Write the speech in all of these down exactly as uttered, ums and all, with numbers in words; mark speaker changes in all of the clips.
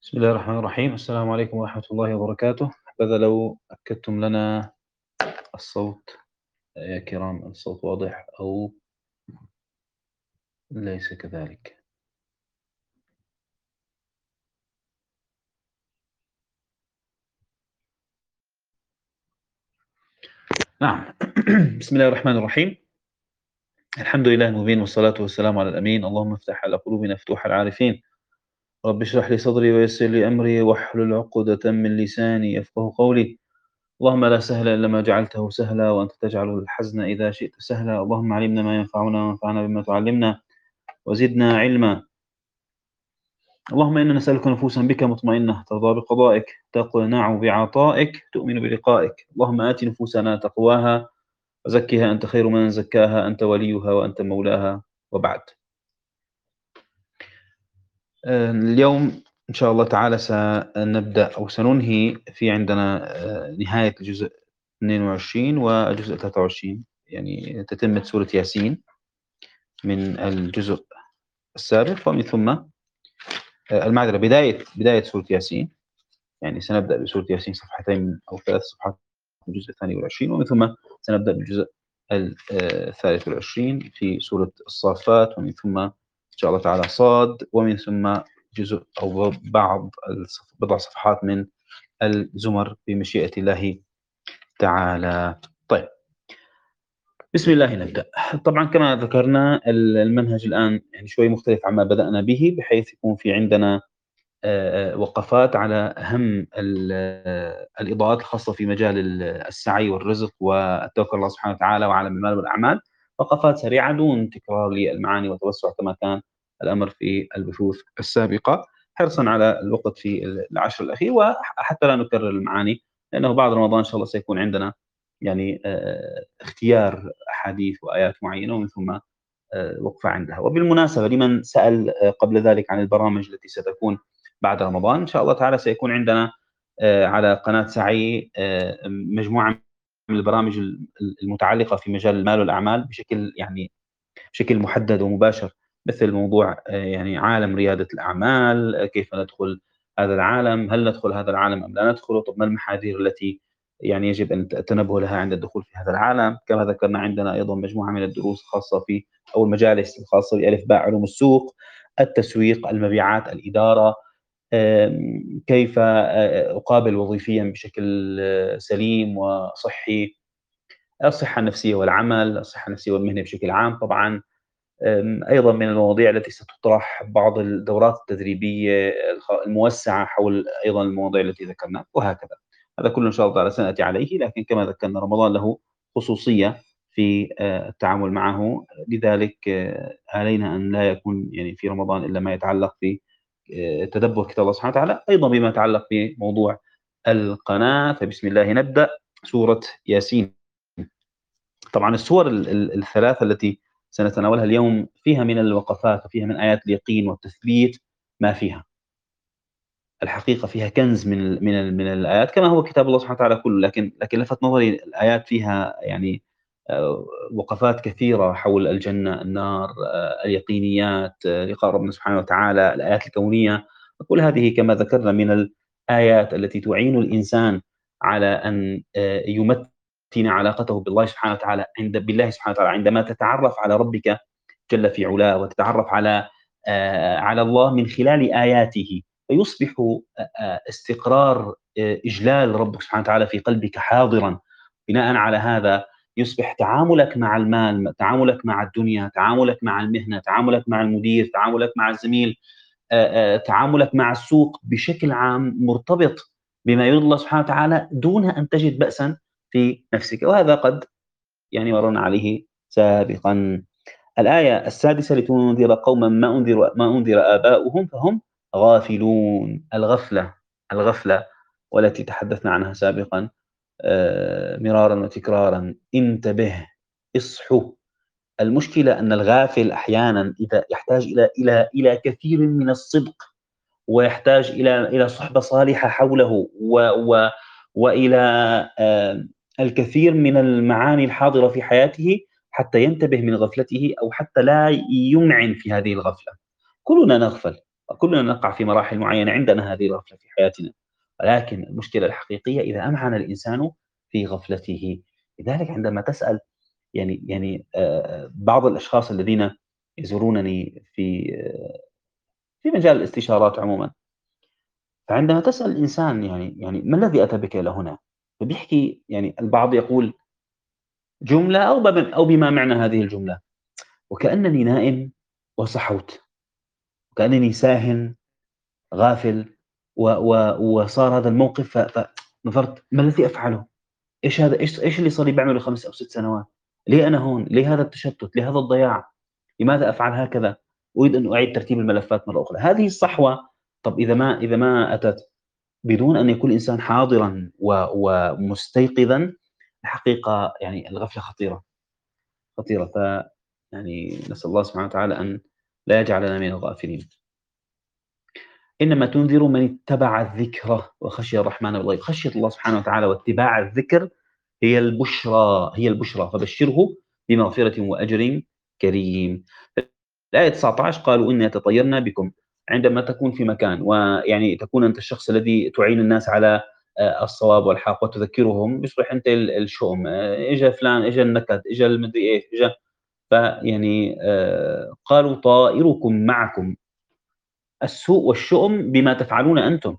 Speaker 1: بسم الله الرحمن الرحيم. السلام عليكم ورحمة الله وبركاته. حبذا لو أكدتم لنا الصوت يا كرام، الصوت واضح أو ليس كذلك؟ نعم. بسم الله الرحمن الرحيم. الحمد لله المبين، والصلاة والسلام على الأمين. اللهم افتح على قلوبنا فتوح العارفين. رب اشرح لي صدري ويسر لي أمري واحلل عقدة من لساني يفقه قولي. اللهم لا سهل إلا ما جعلته سهلا، وأنت تجعل الحزن إذا شئت سهلا. اللهم علمنا ما ينفعنا وانفعنا بما تعلمنا وزدنا علما. اللهم إنا نسألك نفوسا بك مطمئنة ترضى بقضائك، تقنع بعطائك، تؤمن بلقائك. اللهم آت نفوسنا تقواها وزكها أنت خير من زكاها، أنت وليها وأنت مولاها. وبعد. آه، اليوم إن شاء الله تعالى سنبدأ أو سننهي في عندنا آه، نهاية الجزء اثنين وعشرين والجزء ثلاثة وعشرين، يعني تتمة سورة ياسين من الجزء السابق، ومن ثم آه، المعذرة بداية بداية سورة ياسين. يعني سنبدأ بسورة ياسين صفحتين أو ثلاث صفحات في الجزء الثاني والعشرين، ومن ثم سنبدأ بالجزء الثالث والعشرين في سورة الصافات، ومن ثم إن شاء الله تعالى صاد، ومن ثم جزء أو بعض بضع صفحات من الزمر بمشيئة الله تعالى. طيب، بسم الله نبدأ. طبعا كما ذكرنا المنهج الآن يعني شوي مختلف عما بدأنا به، بحيث يكون في عندنا آه، وقفات على أهم ال- آه، الإضاءات الخاصة في مجال ال- السعي والرزق والتوكل على الله سبحانه وتعالى وعالم المال والأعمال. وقفات سريعة دون تكرار للمعاني وتوسع كما كان الأمر في البثوث السابقة، حرصا على الوقت في العشر الأخير، وحتى لا نكرر المعاني، لأنه بعد رمضان إن شاء الله سيكون عندنا يعني آه، اختيار أحاديث وآيات معينة، ومن ثم آه، وقفة عندها. وبالمناسبة لمن سأل آه، قبل ذلك عن البرامج التي ستكون بعد رمضان، إن شاء الله تعالى سيكون عندنا آه، على قناة سعي آه، مجموعة من البرامج المتعلقة في مجال المال والأعمال بشكل يعني بشكل محدد ومباشر، مثل موضوع آه، يعني عالم ريادة الأعمال، آه، كيف ندخل هذا العالم، هل ندخل هذا العالم أم لا ندخله، طب ما المحاذير التي يعني يجب أن التنبه لها عند الدخول في هذا العالم. كما ذكرنا عندنا أيضا مجموعة من الدروس الخاصة في أو المجالس الخاصة بألف باء علوم السوق، التسويق، المبيعات، الإدارة، آم، كيف آه، أقابل وظيفيا بشكل آه، سليم وصحي، الصحة النفسية والعمل، الصحة النفسية والمهنة بشكل عام طبعا. أم، أيضا من المواضيع التي ستطرح بعض الدورات التدريبية الخ- الموسعة حول أيضا المواضيع التي ذكرناها، وهكذا. هذا كله إن شاء الله تعالى سنأتي عليه، لكن كما ذكرنا رمضان له خصوصية في آه، التعامل معه، لذلك آه، علينا أن لا يكون يعني في رمضان إلا ما يتعلق في آه، تدبر كتاب الله سبحانه وتعالى، أيضا بما يتعلق بموضوع القناة. فبسم الله نبدأ. سورة ياسين. طبعا السور ال- ال- الثلاثة التي سنتناولها اليوم فيها من الوقفات وفيها من آيات اليقين والتثبيت ما فيها. الحقيقة فيها كنز من ال من ال من الآيات، كما هو كتاب الله سبحانه وتعالى كله، لكن لكن لفت نظري الآيات فيها يعني آه، وقفات كثيرة حول الجنة، النار، آه، اليقينيات، آه، لقاء ربنا سبحانه وتعالى، الآيات الكونية. كل هذه كما ذكرنا من الآيات التي تعين الإنسان على أن آه، يمتن علاقته بالله سبحانه وتعالى عند بالله سبحانه وتعالى عندما تتعرف على ربك جل في علاه، وتتعرف على آه، على الله من خلال آياته، فيصبح استقرار إجلال ربك سبحانه وتعالى في قلبك حاضرا. بناء على هذا يصبح تعاملك مع المال، تعاملك مع الدنيا، تعاملك مع المهنة، تعاملك مع المدير، تعاملك مع الزميل، تعاملك مع السوق بشكل عام مرتبط بما يرضي الله سبحانه وتعالى دون أن تجد بأسا في نفسك. وهذا قد يعني مررنا عليه سابقا. الآية السادسة: لتنذر قوما ما أنذر ما أنذر آباؤهم فهم غافلون. الغفلة الغفلة والتي تحدثنا عنها سابقا آه، مرارا وتكرارا. انتبه، اصحوا. المشكلة أن الغافل أحيانا إذا يحتاج إلى إلى إلى كثير من الصدق، ويحتاج إلى إلى صحبة صالحة حوله، و و وإلى آه، الكثير من المعاني الحاضرة في حياته حتى ينتبه من غفلته، أو حتى لا يمعن في هذه الغفلة. كلنا نغفل، كلنا نقع في مراحل معينة عندنا هذه الغفلة في حياتنا، ولكن المشكلة الحقيقية إذا أمعن الإنسان في غفلته. لذلك عندما تسأل يعني يعني آآ بعض الأشخاص الذين يزورونني في آه، في مجال الاستشارات عمومًا، فعندما تسأل الإنسان يعني يعني ما الذي أتى بك إلى هنا؟ فبيحكي يعني البعض يقول جملة أو بم أو بما معنى هذه الجملة، وكأنني نائم وصحوت، وكأنني ساهٍ غافل و و وصار هذا الموقف ف فنظرت ما الذي أفعله؟ إيش هذا إيش إيش اللي صار لي باعمله خمس أو ست سنوات؟ ليه أنا هون؟ ليه هذا التشتت؟ ليه هذا الضياع؟ لماذا أفعل هكذا؟ أريد أن أعيد ترتيب الملفات مرة أخرى. هذه الصحوة طَب إذا ما إذا ما أتت بدون أن يكون الإنسان حاضرًا و ومستيقظًا، الحقيقة يعني الغفلة خطيرة، خطيرة. ف يعني نسأل الله سبحانه وتعالى أن لا يجعلنا من الغافلين. إنما تنذر من اتبع الذكر وخشي الرحمن بالغيب. خشية الله سبحانه وتعالى واتباع الذكر هي البشرى هي البشرى فبشره بمغفرة وأجر كريم. الآية تسعة عشر قالوا إنا تطيرنا بكم. عندما تكون في مكان ويعني تكون أنت الشخص الذي تعين الناس على آآ الصواب والحق وتذكرهم، بيصبح أنت ال الشؤم، آآ إجا فلان، إجا النكد، إجا المدري إيش، إجا فيعني آآ قالوا طائركم معكم. السوء والشؤم بما تفعلون أنتم.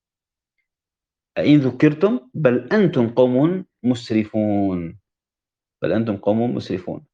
Speaker 1: أئن ذكرتم بل أنتم قوم مسرفون، بل أنتم قوم مسرفون.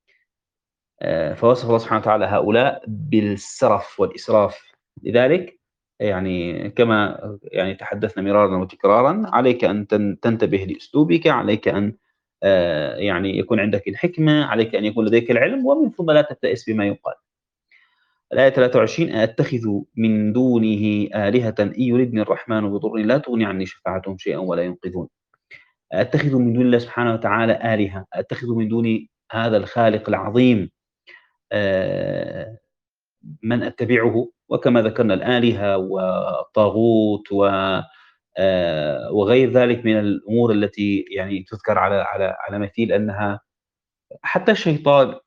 Speaker 1: آآ فوصف الله سبحانه وتعالى هؤلاء بالسرف والإسراف. لذلك يعني كما يعني تحدثنا مرارًا وتكرارًا، عليك أن تن تنتبه لأسلوبك، عليك أن آآ يعني يكون عندك الحكمة، عليك أن يكون لديك العلم، ومن ثم لا تبتئس بما يُقال. الآية ثلاثة وعشرين أأتخذ من دونه آلهة إن يردني الرحمن بضر لا تغني عني شفاعتهم شيئًا ولا ينقذون. أتخذ من دون الله سبحانه وتعالى آلهة، أتخذ من دون هذا الخالق العظيم آآ من أتبعه. وكما ذكرنا الآلهة والطاغوت و آآ وغير ذلك من الأمور التي يعني تُذكر على على على مثيل أنها حتى الشيطان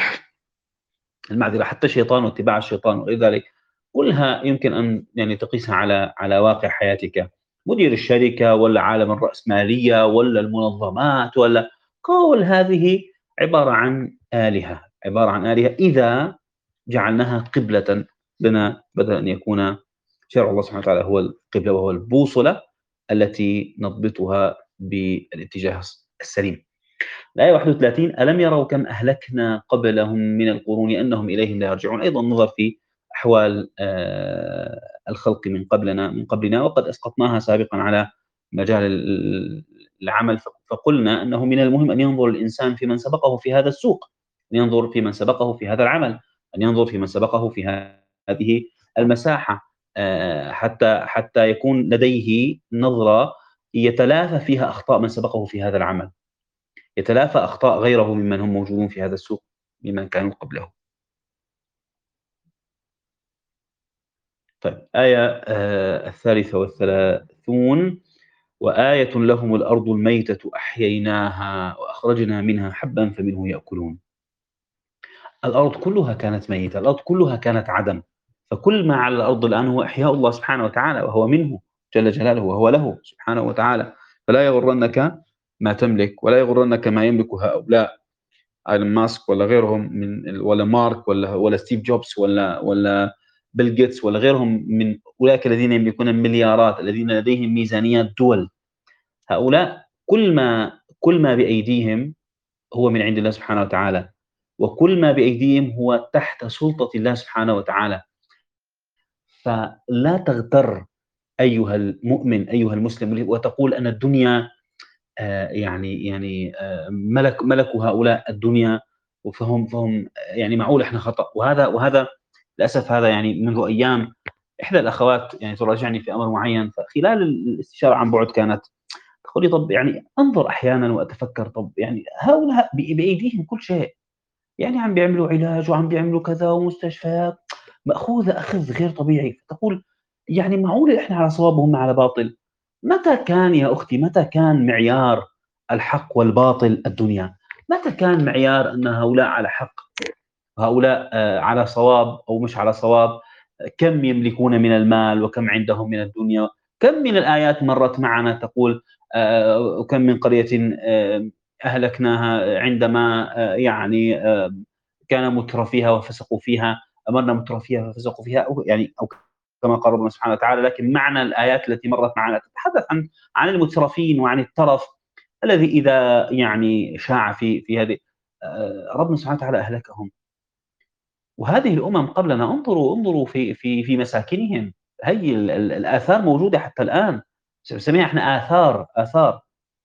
Speaker 1: المعذرة، حتى الشيطان واتباع الشيطان وغير ذلك، كلها يمكن أن يعني تقيسها على على واقع حياتك. مدير الشركة والّا عالم الرأسمالية والّا المنظمات والّا كل هذه عبارة عن آلهة، عبارة عن آلهة إذا جعلناها قبلةً لنا بدل أن يكون شرع الله سبحانه وتعالى هو القبلة وهو البوصلة التي نضبطها بالاتجاه الص السليم. الآية واحد وثلاثين ألم يروا كم أهلكنا قبلهم من القرون أنهم إليهم لا يرجعون. أيضًا نظر في أحوال آآ الخلق من قبلنا من قبلنا، وقد أسقطناها سابقًا على مجال ال العمل. ف فقلنا أنه من المهم أن ينظر الإنسان في من سبقه في هذا السوق، أن ينظر في من سبقه في هذا العمل، أن ينظر في من سبقه في هذه المساحة، آآ حتى حتى يكون لديه نظرة يتلافى فيها أخطاء من سبقه في هذا العمل. يتلافى أخطاء غيره ممن هم موجودون في هذا السوق ممن كانوا قبله. طيب آية آآ الثالثة والثلاثون وآية لهم الأرض الميتة أحييناها وأخرجنا منها حبًا فمنه يأكلون. الأرض كلها كانت ميتة، الأرض كلها كانت عدم، فكل ما على الأرض الآن هو إحياء الله سبحانه وتعالى، وهو منه جل جلاله وهو له سبحانه وتعالى. فلا يغرنك ما تملك ولا يغرنك ما يملك هؤلاء ايلون ماسك ولا غيرهم من ال ولا مارك ولا ولا ستيف جوبز ولا ولا بيل جيتس ولا غيرهم من أولئك الذين يملكون المليارات، الذين لديهم ميزانيات دول. هؤلاء كل ما كل ما بأيديهم هو من عند الله سبحانه وتعالى، وكل ما بأيديهم هو تحت سلطة الله سبحانه وتعالى. فلا تغتر أيها المؤمن، أيها المسلم، وتقول أن الدنيا آآ يعني يعني آآ ملك ملكوا هؤلاء الدنيا فهم فهم يعني معقول إحنا خطأ. وهذا وهذا للأسف هذا يعني منذ أيام إحدى الأخوات يعني تراجعني في أمر معيّن، فخلال ال الاستشارة عن بُعد كانت تقول لي: "طَب يعني أنظر أحيانًا وأتفكر، طَب يعني هؤلاء ب بأيديهم كل شيء، يعني عم بيعملوا علاج وعم بيعملوا كذا ومستشفيات مأخوذة أخذ غير طبيعي." تقول: "يعني معقولة إحنا على صواب وهم على باطل؟" متى كان يا أختي، متى كان معيار الحق والباطل الدنيا؟ متى كان معيار أن هؤلاء على حق وهؤلاء آآ على صواب أو مش على صواب؟ كم يملكون من المال وكم عندهم من الدنيا. كم من الآيات مرت معنا تقول آآ وكم من قرية آآ أهلكناها عندما آآ يعني آآ كان مُترفيها وفسقوا فيها، أمرنا مُترفيها ففسقوا فيها، أو يعني أو كما قال ربنا سبحانه وتعالى. لكن معنى الآيات التي مرت معنا تتحدث عن عن المترفين وعن الترف الذي إذا يعني شاع في في هذه آآ ربنا سبحانه وتعالى أهلكهم. وهذه الأمم قبلنا انظروا انظروا في في في مساكنهم، هي ال ال الآثار موجودة حتى الآن، س بنسميها إحنا آثار، آثار،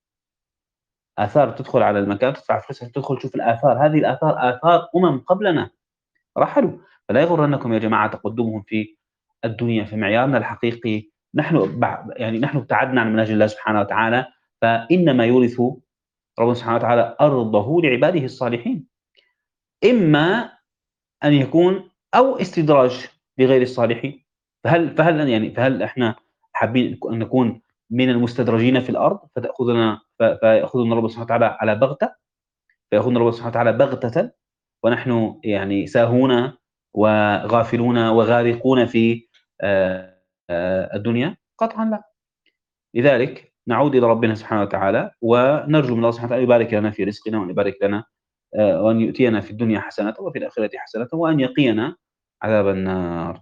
Speaker 1: آثار تدخل على المكان تدفع فلوس عشان تدخل تشوف الآثار، هذه الآثار آثار أمم قبلنا رحلوا. فلا يغرنكم يا جماعة تقدمهم في الدنيا، فمعيارنا الحقيقي نحن بع يعني نحن ابتعدنا عن منهج الله سبحانه وتعالى، فإنما يورث ربنا سبحانه وتعالى أرضه لعباده الصالحين، إما أن يكون أو استدراج لغير الصالحين. فهل فهل يعني فهل إحنا حابين أن نكون من المستدرجين في الأرض فتأخذنا ف فيأخذنا ربنا سبحانه وتعالى على بغتة، فيأخذنا ربنا سبحانه وتعالى بغتة ونحن يعني ساهون وغافلون وغارقون في آآ الدنيا؟ قطعًا لأ. لذلك نعود إلى ربنا سبحانه وتعالى ونرجو من الله سبحانه وتعالى أن يبارك لنا في رزقنا وأن يبارك لنا آآ وأن يؤتينا في الدنيا حسنة وفي الآخرة حسنة وأن يقينا عذاب النار.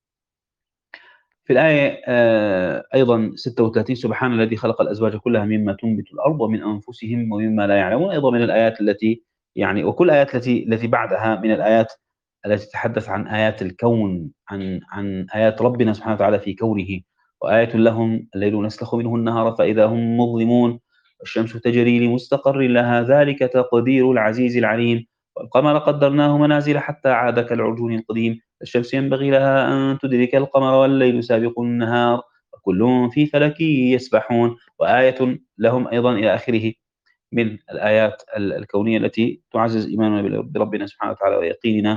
Speaker 1: في الآية آآ أيضًا ستة وثلاثين سبحان الذي خلق الأزواج كلها مما تنبت الأرض ومن أنفسهم ومما لا يعلمون، أيضًا من الآيات التي يعني وكل الآيات التي التي بعدها من الآيات التي تتحدث عن آيات الكون، عن عن آيات ربنا سبحانه وتعالى في كونه. وآية لهم الليل نسلخ منه النهار فإذا هم مظلمون والشمس تجري لمستقر لها ذلك تقدير العزيز العليم والقمر قدرناه منازل حتى عاد كالعرجون القديم الشمس ينبغي لها أن تدرك القمر والليل سابق النهار وكل في فلك يسبحون. وآية لهم أيضًا إلى آخره من الآيات ال الكونية التي تعزز إيماننا بربنا سبحانه وتعالى ويقيننا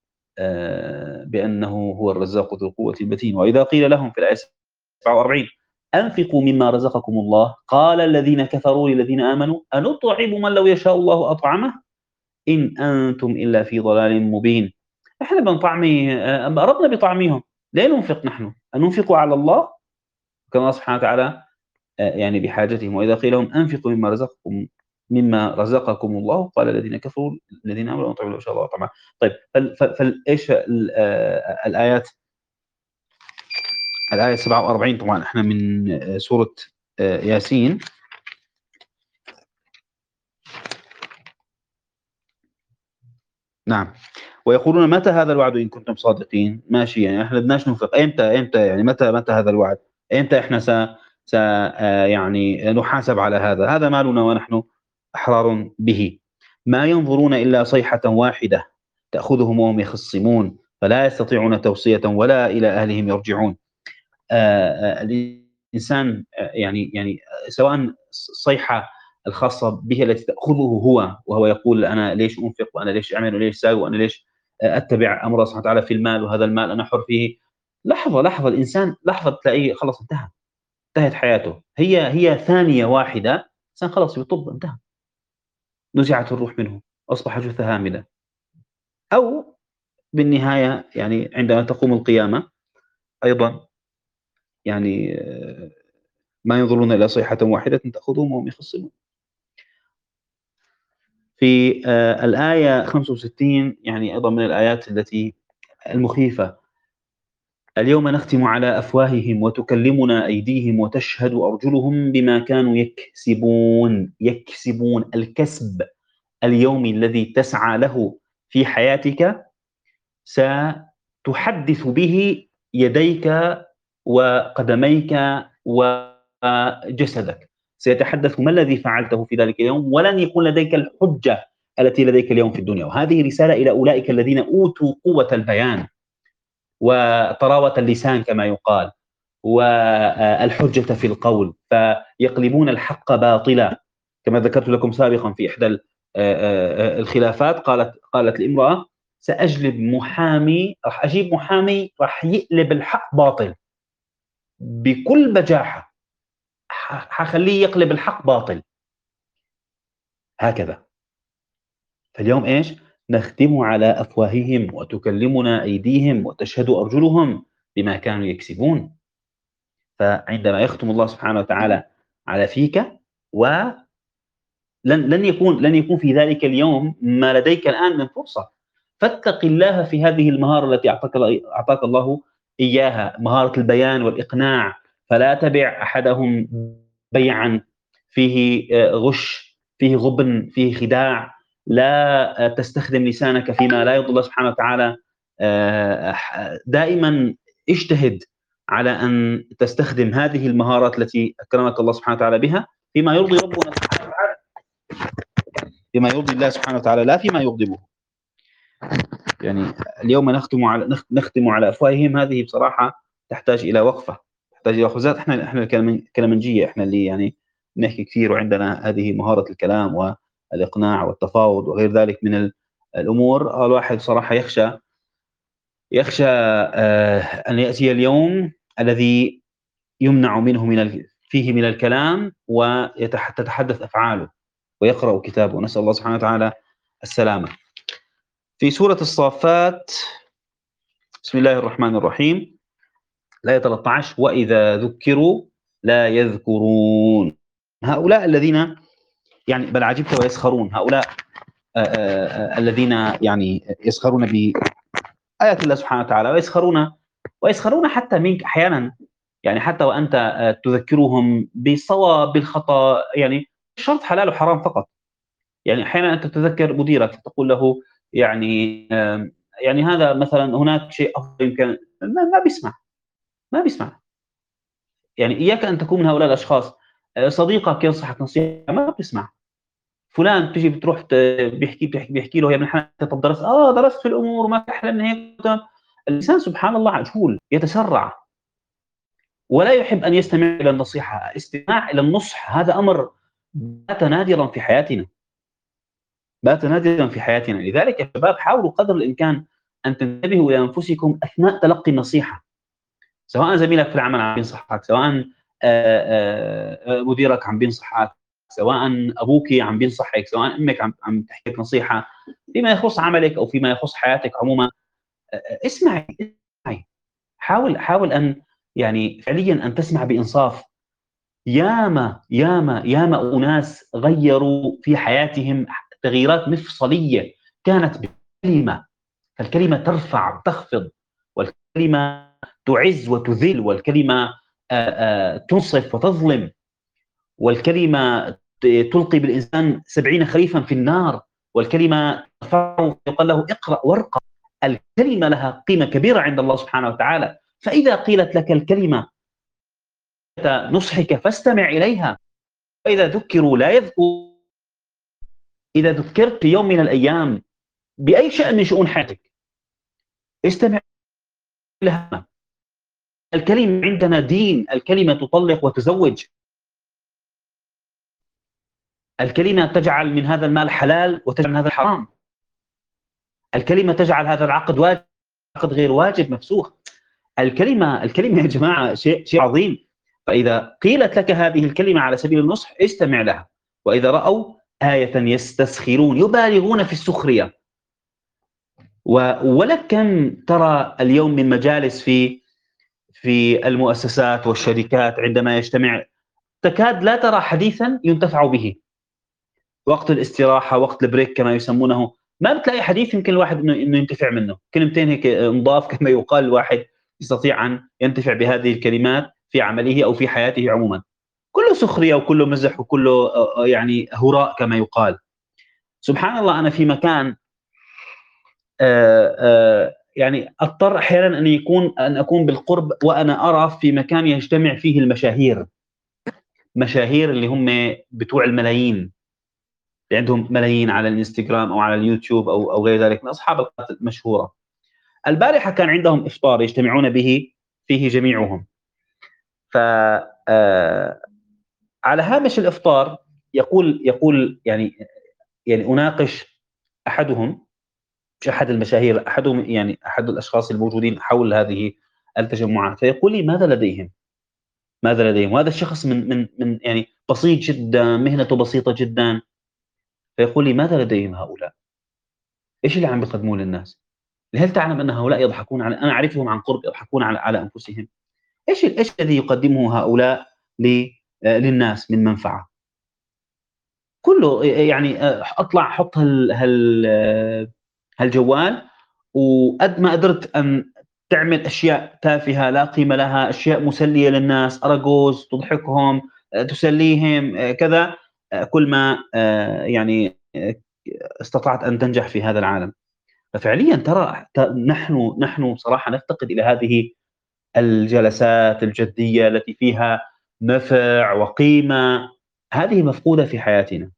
Speaker 1: آآ بأنه هو الرزاق ذو القوة المتين. وإذا قيل لهم في الآية سبعة وأربعين أنفقوا مما رزقكم الله قال الذين كفروا للذين آمنوا أنطعم من لو يشاء الله أطعمه إن أنتم إلا في ضلال مبين. إحنا بنطعمي آآ أردنا بطعمهم، ليه ننفق نحن؟ أننفق على الله؟ كما الله سبحانه وتعالى آآ يعني بحاجتهم. وإذا قيل لهم أنفقوا مما رزقكم مما رزقكم الله قال الذين كفروا الذين آمنوا نطعم لو شاء الله طعامه. طيب فال ف فال إيش ال آآ الآيات الآية سبعة وأربعين طبعًا إحنا من آآ سورة آآ ياسين. نعم. ويقولون متى هذا الوعد إن كنتم صادقين؟ ماشي يعني إحنا بدناش ننفق، إمتى إمتى يعني متى متى هذا الوعد؟ إمتى إحنا س س آآ يعني نحاسب على هذا؟ هذا مالنا ونحن أحرار به. ما ينظرون إلا صيحة واحدة تأخذهم وهم يخصمون فلا يستطيعون توصية ولا إلى أهلهم يرجعون. آآ الإنسان آآ يعني يعني سواء الصيحة الخاصة به التي تأخذه هو وهو يقول أنا ليش أنفق وأنا ليش أعمل وليش أساوي وأنا ليش أ أتبع أمر الله سبحانه وتعالى في المال وهذا المال أنا حُر فيه. لحظة، لحظة الإنسان لحظة تلاقيه خلاص انتهى، انتهت حياته. هي هي ثانية واحدة الإنسان خلاص يطُب انتهى، نُزِعت الروح منه، أصبح جثة هامدة. أو بالنهاية يعني عندما تقوم القيامة أيضًا يعني ما ينظرون إلى صيحة واحدة تأخذهم وهم يخصمون. في آآ الآية خمسة وستين يعني أيضًا من الآيات التي المخيفة. اليوم نختم على أفواههم وتكلمنا أيديهم وتشهد أرجلهم بما كانوا يكسبون. يكسبون، الكسب اليومي الذي تسعى له في حياتك ستحدث به يديك وقدميك وجسدك. سيتحدث ما الذي فعلته في ذلك اليوم ولن يكون لديك الحجة التي لديك اليوم في الدنيا. وهذه رسالة إلى أولئك الذين أوتوا قوة البيان وطراوة اللسان كما يقال والحجة في القول فيقلبون الحق باطلا. كما ذكرت لكم سابقا في إحدى ال آآ الخلافات قالت قالت الامرأة سأجلب محامي راح أجيب محامي راح يقلب الحق باطل بكل بجاحة، ح حاخلّيه يقلب الحق باطل. هكذا. فاليوم إيش؟ نختم على أفواههم وتكلمنا أيديهم وتشهد أرجلهم بما كانوا يكسبون. فعندما يختم الله سبحانه وتعالى على فيك ولن لن يكون لن يكون في ذلك اليوم ما لديك الآن من فرصة. فاتق الله في هذه المهارة التي أعطاك أعطاك الله إياها، مهارة البيان والإقناع. فلا تبع أحدهم بيعا فيه غش، فيه غبن، فيه خداع. لا تستخدم لسانك فيما لا يرضي الله سبحانه وتعالى. دائما اجتهد على أن تستخدم هذه المهارات التي أكرمك الله سبحانه وتعالى بها فيما يرضي ربنا سبحانه وتعالى، فيما يرضي الله سبحانه وتعالى لا فيما يغضبه. يعني اليوم نختم على نختم على أفواههم، هذه بصراحة تحتاج إلى وقفة، تحتاج إلى وقفة. احنا احنا الكلمنجية احنا اللي يعني نحكي كثير، وعندنا هذه مهارة الكلام والإقناع والتفاوض وغير ذلك من الأمور. الواحد صراحة يخشى يخشى آه أن يأتي اليوم الذي يمنع منه من فيه من الكلام وتتحدث أفعاله ويقرأ كتابه. نسأل الله سبحانه وتعالى السلامة. في سورة الصافات، بسم الله الرحمن الرحيم، الآية ثلاثة عشر: وإذا ذكروا لا يذكرون. هؤلاء الذين يعني بل عجبت ويسخرون، هؤلاء آآ آآ الذين يعني يسخرون بآيات الله سبحانه وتعالى، ويسخرون ويسخرون حتى منك أحيانا، يعني حتى وأنت تذكرهم بالصواب بالخطأ، يعني مش شرط حلال وحرام فقط. يعني أحيانا أنت تذكر مديرك تقول له يعني يعني هذا مثلا هناك شيء أفضل يمكن، ما, ما بيسمع ما بيسمع. يعني إياك أن تكون من هؤلاء الأشخاص. صديقك ينصحك نصيحة ما بتسمع. فلان تيجي بتروح بيحكي بيحكي, بيحكي له يا ابن الحلال طب درست اه درست في الامور وما في احلى من هيك. الانسان سبحان الله عجول، يتسرع ولا يحب ان يستمع الى النصيحه. استماع الى النصح هذا امر بات نادرا في حياتنا، بات نادرا في حياتنا. لذلك يا شباب حاولوا قدر الامكان ان تنتبهوا الى انفسكم اثناء تلقي النصيحه، سواء زميلك في العمل عم بينصحك، سواء مديرك عم بينصحك، سواء ابوك عم بينصحك، سواء امك عم عم تحكي لك نصيحه فيما يخص عملك او فيما يخص حياتك عموما. اسمعي اسمعي، حاول حاول ان يعني فعليا ان تسمع بانصاف. ياما ياما ياما اناس غيروا في حياتهم تغييرات مفصليه كانت بكلمه، فالكلمه ترفع وتخفض، والكلمه تعز وتذل، والكلمه تنصف وتظلم، والكلمه تلقي بالانسان سبعين خريفا في النار، والكلمه ترفعه يقال له اقرا وارقى. الكلمه لها قيمه كبيره عند الله سبحانه وتعالى. فاذا قيلت لك الكلمه نصحك فاستمع اليها. واذا ذكروا لا يذكرون. اذا ذكرت في يوم من الايام باي شان من شؤون حياتك استمع لها. الكلمه عندنا دين، الكلمه تطلق وتزوج، الكلمه تجعل من هذا المال حلال وتجعل من هذا الحرام، الكلمه تجعل هذا العقد واجب عقد غير واجب مفسوخ. الكلمه الكلمه يا جماعه شيء شيء عظيم. فاذا قيلت لك هذه الكلمه على سبيل النصح استمع لها. واذا راوا آية يستسخرون، يبالغون في السخريه. ولكم ترى اليوم من مجالس في في المؤسسات والشركات عندما يجتمع تكاد لا ترى حديثا ينتفع به. وقت الاستراحه، وقت البريك كما يسمونه، ما بتلاقي حديث يمكن الواحد انه انه ينتفع منه. كلمتين هيك نضاف كما يقال، الواحد يستطيع ان ينتفع بهذه الكلمات في عمله او في حياته عموما. كله سخريه وكله مزح وكله يعني هراء كما يقال. سبحان الله، انا في مكان آآ آآ يعني اضطر احيانا ان يكون ان اكون بالقرب وانا ارى في مكان يجتمع فيه المشاهير، مشاهير اللي هم بتوع الملايين، اللي عندهم ملايين على الانستغرام او على اليوتيوب او او غير ذلك من اصحاب القنوات المشهوره. البارحه كان عندهم افطار يجتمعون به فيه جميعهم. ف على هامش الافطار يقول يقول يعني يعني اناقش احدهم، مش احد المشاهير، احدهم يعني احد الاشخاص الموجودين حول هذه التجمعات، فيقول لي ماذا لديهم؟ ماذا لديهم؟ وهذا الشخص من من من يعني بسيط جدا، مهنته بسيطه جدا، فيقول لي ماذا لديهم هؤلاء؟ إيش اللي عم بيقدموه للناس؟ هل تعلم أن هؤلاء يضحكون على أنا أعرفهم عن قرب يضحكون على على أنفسهم؟ إيش ال إيش الذي يقدمه هؤلاء ل آآ للناس من منفعة؟ كله ي يعني آآ أطلع أحط هال هال آه، هالجوال وقد ما قدرت أن تعمل أشياء تافهة لا قيمة لها، أشياء مسلية للناس، أراجوز، تضحكهم، آآ تسليهم، آآ كذا، آآ كل ما آآ يعني آآ استطعت أن تنجح في هذا العالم. ففعليًا ترى ت نحن نحن بصراحة نفتقد إلى هذه الجلسات الجدية التي فيها نفع وقيمة، هذه مفقودة في حياتنا.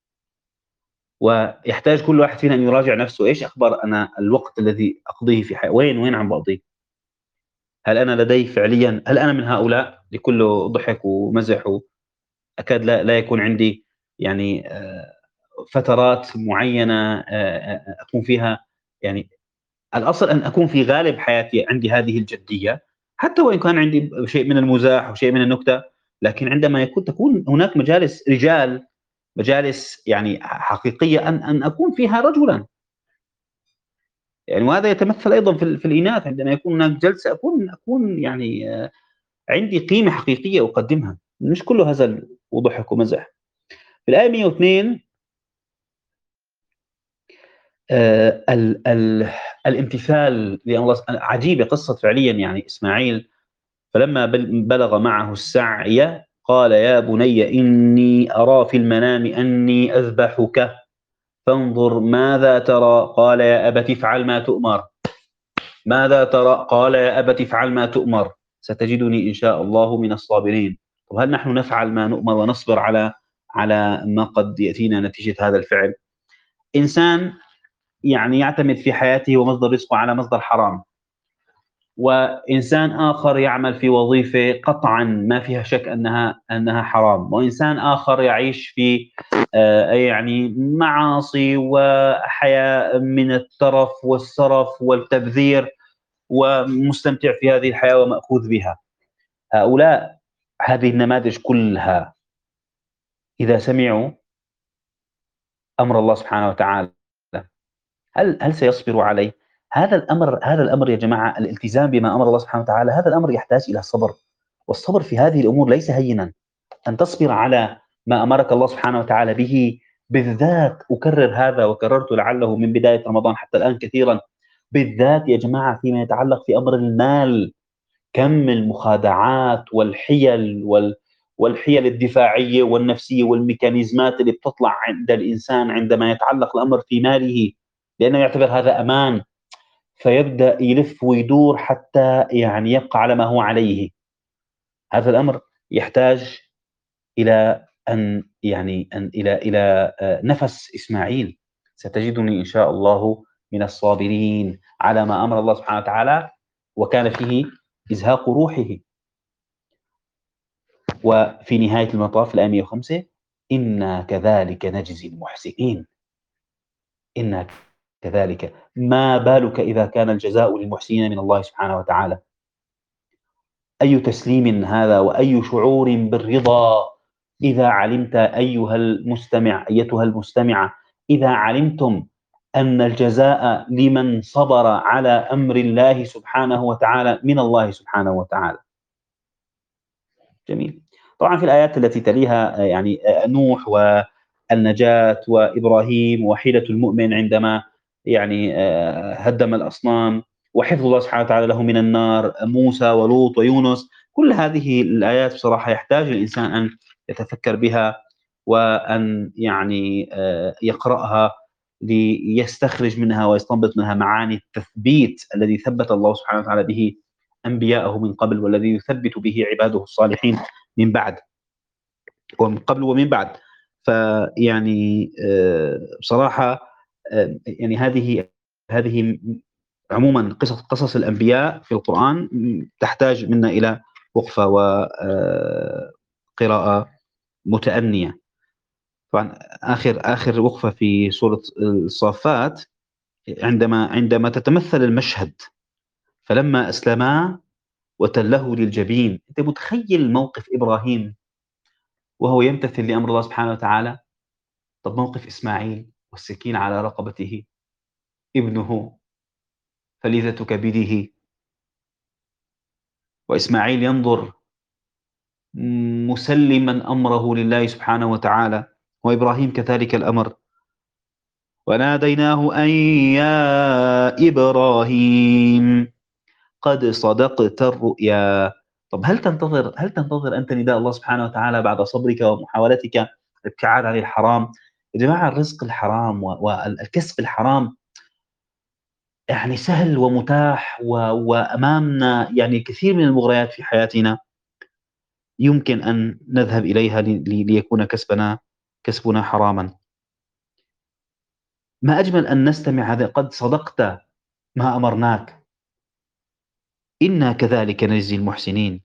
Speaker 1: ويحتاج كل واحد فينا أن يراجع نفسه إيش أخبار أنا الوقت الذي أقضيه في حيا وين وين عم باقضيه؟ هل أنا لدي فعليًا هل أنا من هؤلاء اللي كُلّه ضحك ومزح وأكاد لا لا يكون عندي يعني آآ فترات معيّنة آآ أ أكون فيها يعني الأصل أن أكون في غالب حياتي عندي هذه الجدية، حتى وإن كان عندي ب شيء من المزاح وشيء من النكتة، لكن عندما يكون تكون هناك مجالس رجال، مجالس يعني ح حقيقية أن أن أكون فيها رجلًا. يعني وهذا يتمثل أيضًا في ال في الإناث، عندما يكون هناك جلسة أكون أكون يعني آآ عندي قيمة حقيقية أقدّمها، مش كلّه هزل وضحك ومزح. في الآية مئة واثنين آآ ال ال الامتثال لأمر الله س عجيبة قصة فعليًا يعني إسماعيل فلمّا بل بلغ معه السعي قال يا بني إني أرى في المنام أني أذبحك فانظر ماذا ترى؟ قال يا أبت افعل ما تؤمر. ماذا ترى؟ قال يا أبت افعل ما تؤمر ستجدني إن شاء الله من الصابرين. طب هل نحن نفعل ما نؤمر ونصبر على على ما قد يأتينا نتيجة هذا الفعل؟ إنسان يعني يعتمد في حياته ومصدر رزقه على مصدر حرام، وإنسان آخر يعمل في وظيفة قطعًا ما فيها شك أنها أنها حرام، وإنسان آخر يعيش في آآ يعني معاصي وحياة من الترف والسرف والتبذير ومستمتع في هذه الحياة ومأخوذ بها. هؤلاء هذه النماذج كلها إذا سمعوا أمر الله سبحانه وتعالى هل هل سيصبروا عليه؟ هذا الأمر هذا الأمر يا جماعة الالتزام بما أمر الله سبحانه وتعالى هذا الأمر يحتاج إلى صبر، والصبر في هذه الأمور ليس هينًا، أن تصبر على ما أمرك الله سبحانه وتعالى به بالذات أكرر هذا وكررت لعله من بداية رمضان حتى الآن كثيرًا، بالذات يا جماعة فيما يتعلق في أمر المال. كم المخادعات والحيل وال والحيل الدفاعية والنفسية والميكانيزمات اللي بتطلع عند الإنسان عندما يتعلق الأمر في ماله، لأنه يعتبر هذا أمان، فيبدأ يلف ويدور حتى يعني يبقى على ما هو عليه. هذا الأمر يحتاج إلى أن يعني أن إلى إلى آآ نَفَس إسماعيل، ستجدني إن شاء الله من الصابرين على ما أمر الله سبحانه وتعالى، وكان فيه إزهاق روحه. وفي نهاية المطاف الآية مئة وخمسة إنا كذلك نجزي المحسنين. إنا كذلك ما بالك إذا كان الجزاء للمحسنين من الله سبحانه وتعالى. أي تسليم هذا وأي شعور بالرضا إذا علمت أيها المستمع أيتها المستمعة إذا علمتم أن الجزاء لمن صبر على أمر الله سبحانه وتعالى من الله سبحانه وتعالى. جميل. طبعًا في الآيات التي تليها آآ يعني آآ نوح والنجاة وإبراهيم وحيلة المؤمن عندما يعني آآ هدّم الأصنام، وحفظ الله سبحانه وتعالى له من النار، موسى ولوط ويونس، كل هذه الآيات بصراحة يحتاج الإنسان أن يتفكّر بها وأن يعني آآ يقرأها ليستخرج منها ويستنبط منها معاني التثبيت الذي ثبّت الله سبحانه وتعالى به أنبياءه من قبل والذي يثبّت به عباده الصالحين من بعد ومن قبل ومن بعد. فيعني آآ بصراحة آآ يعني هذه هذه م عمومًا قصص قصص الأنبياء في القرآن م تحتاج منا إلى وقفة و آآ قراءة متأنية. طبعًا آخر آخر وقفة في سورة الصافات عندما عندما تتمثّل المشهد، فلمّا أسلما وتلّه للجبين، أنت متخيّل موقف إبراهيم وهو يمتثل لأمر الله سبحانه وتعالى؟ طب موقف إسماعيل والسكين على رقبته، ابنه فلذة كبده، وإسماعيل ينظر مسلما أمره لله سبحانه وتعالى، وإبراهيم كذلك الأمر. وناديناه أن يا إبراهيم قد صدقت الرؤيا. طب هل تنتظر هل تنتظر أنت نداء الله سبحانه وتعالى بعد صبرك ومحاولتك الابتعاد عن الحرام؟ يا جماعة، الرزق الحرام والكسب الحرام يعني سهل ومتاح، و... وأمامنا يعني كثير من المغريات في حياتنا يمكن أن نذهب إليها ل... ل... ليكون كسبنا كسبنا حراما. ما أجمل أن نستمع هذا: قد صدقت ما أمرناك، إنا كذلك نجزي المحسنين.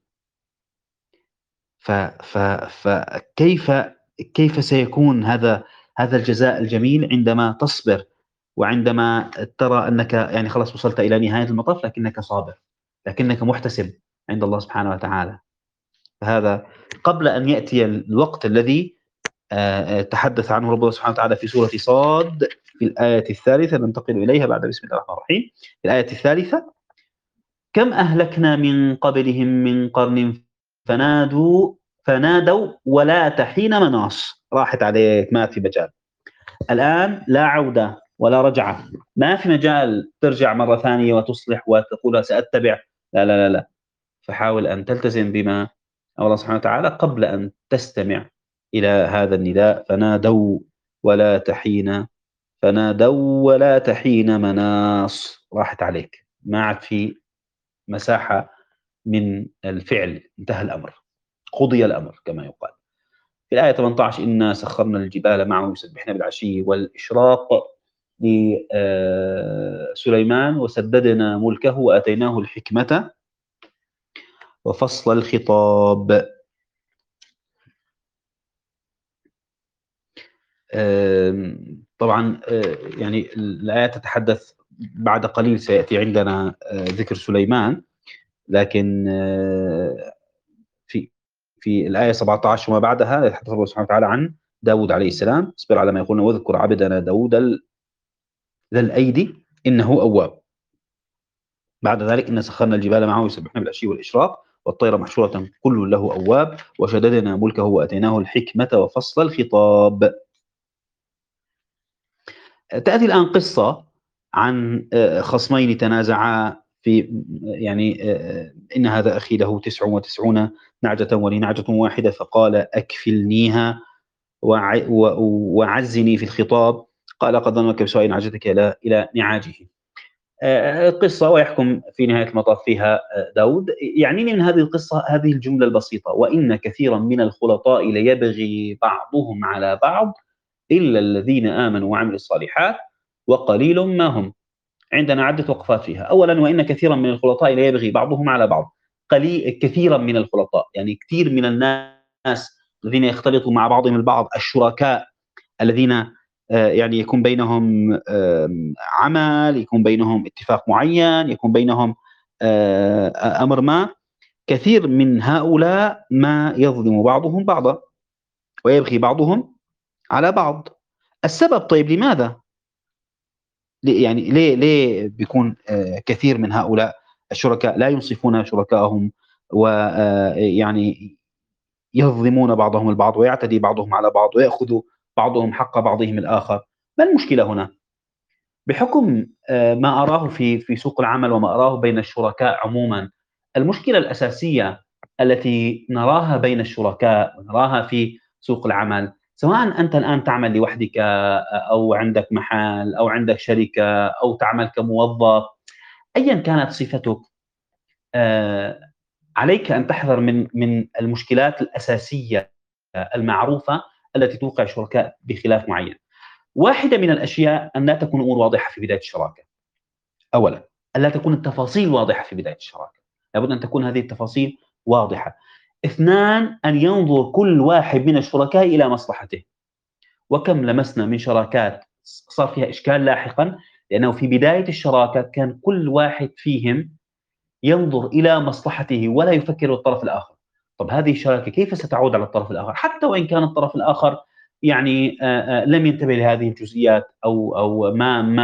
Speaker 1: ف ف فكيف كيف سيكون هذا هذا الجزاء الجميل عندما تصبر، وعندما ترى أنك يعني خلاص وصلت إلى نهاية المطاف لكنك صابر، لكنك محتسب عند الله سبحانه وتعالى. فهذا قبل أن يأتي الوقت الذي آآ تحدث عنه ربنا سبحانه وتعالى في سورة صاد في الآية الثالثة، ننتقل إليها بعد بسم الله الرحمن الرحيم. في الآية الثالثة: كم أهلكنا من قبلهم من قرن فنادوا فنادوا ولا حين مناص. راحت عليك، ما في مجال الآن، لا عودة ولا رجعة، ما في مجال ترجع مرة ثانية وتصلح وتقول سأتبع. لا لا لا لا، فحاول أن تلتزم بما أمر الله سبحانه وتعالى قبل أن تستمع إلى هذا النداء: فنادوا ولا حين فنادوا ولا حين مناص. راحت عليك، ما عاد في مساحة من الفعل، انتهى الأمر، قضي الأمر كما يقال. في الآية ثمانية عشر: إنا سخرنا الجبال معه يسبحن بالعشي والإشراق لسليمان وسددنا ملكه وآتيناه الحكمة وفصل الخطاب. طبعا يعني الآية تتحدث بعد قليل سيأتي عندنا ذكر سليمان، لكن في في الآية سبعة عشر وما بعدها يتحدث الله سبحانه وتعالى عن داود عليه السلام: اصبر على ما يقولون واذكر عبدنا داود ذا الأيدي إنه أواب. بعد ذلك: إن سخرنا الجبال معه يسبحن بالعشي والإشراق والطير محشورة كل له أواب وشددنا ملكه وآتيناه الحكمة وفصل الخطاب. تأتي الآن قصة عن خصمين تنازعا في يعني إن هذا أخي له تسع وتسعون نعجة ولي نعجة واحدة فقال أكفلنيها وعزني في الخطاب. قال قد ظنك بسؤال نعجتك إلى إلى نعاجه. قصة ويحكم في نهاية المطاف فيها داود. يعنيني من هذه القصة هذه الجملة البسيطة: وإن كثيرا من الخلطاء ليبغي بعضهم على بعض إلا الذين آمنوا وعملوا الصالحات وقليل ما هم. عندنا عدة وقفات فيها. أولا: وإن كثيرا من الخلطاء ليبغي بعضهم على بعض. قليل كثيرا من الخلطاء يعني كثير من الناس الذين يختلطوا مع بعضهم البعض، الشركاء الذين يعني يكون بينهم عمل، يكون بينهم اتفاق معين، يكون بينهم أمر ما. كثير من هؤلاء ما يظلم بعضهم بعضا ويبغي بعضهم على بعض. السبب طيب لماذا؟ يعني ليه ليه بيكون كثير من هؤلاء الشركاء لا ينصفون شركائهم ويعني يظلمون بعضهم البعض ويعتدي بعضهم على بعض ويأخذ بعضهم حق بعضهم الآخر؟ ما المشكلة هنا؟ بحكم ما أراه في في سوق العمل وما أراه بين الشركاء عموما، المشكلة الأساسية التي نراها بين الشركاء ونراها في سوق العمل، سواء أنت الآن تعمل لوحدك أو عندك محل أو عندك شركة أو تعمل كموظف، أيا كانت صفتك، عليك أن تحذر من من المشكلات الأساسية المعروفة التي توقع الشركاء بخلاف معين. واحدة من الأشياء أن لا تكون الأمور واضحة في بداية الشراكة. أولا: أن لا تكون التفاصيل واضحة في بداية الشراكة، لابد أن تكون هذه التفاصيل واضحة. اثنان: أن ينظر كل واحد من الشركاء إلى مصلحته. وكم لمسنا من شراكات صار فيها إشكال لاحقا لأنه في بداية الشراكة كان كل واحد فيهم ينظر إلى مصلحته ولا يفكر بالطرف الآخر. طب هذه الشراكة كيف ستعود على الطرف الآخر؟ حتى وإن كان الطرف الآخر يعني آآ آآ لم ينتبه لهذه الجزئيات أو أو ما ما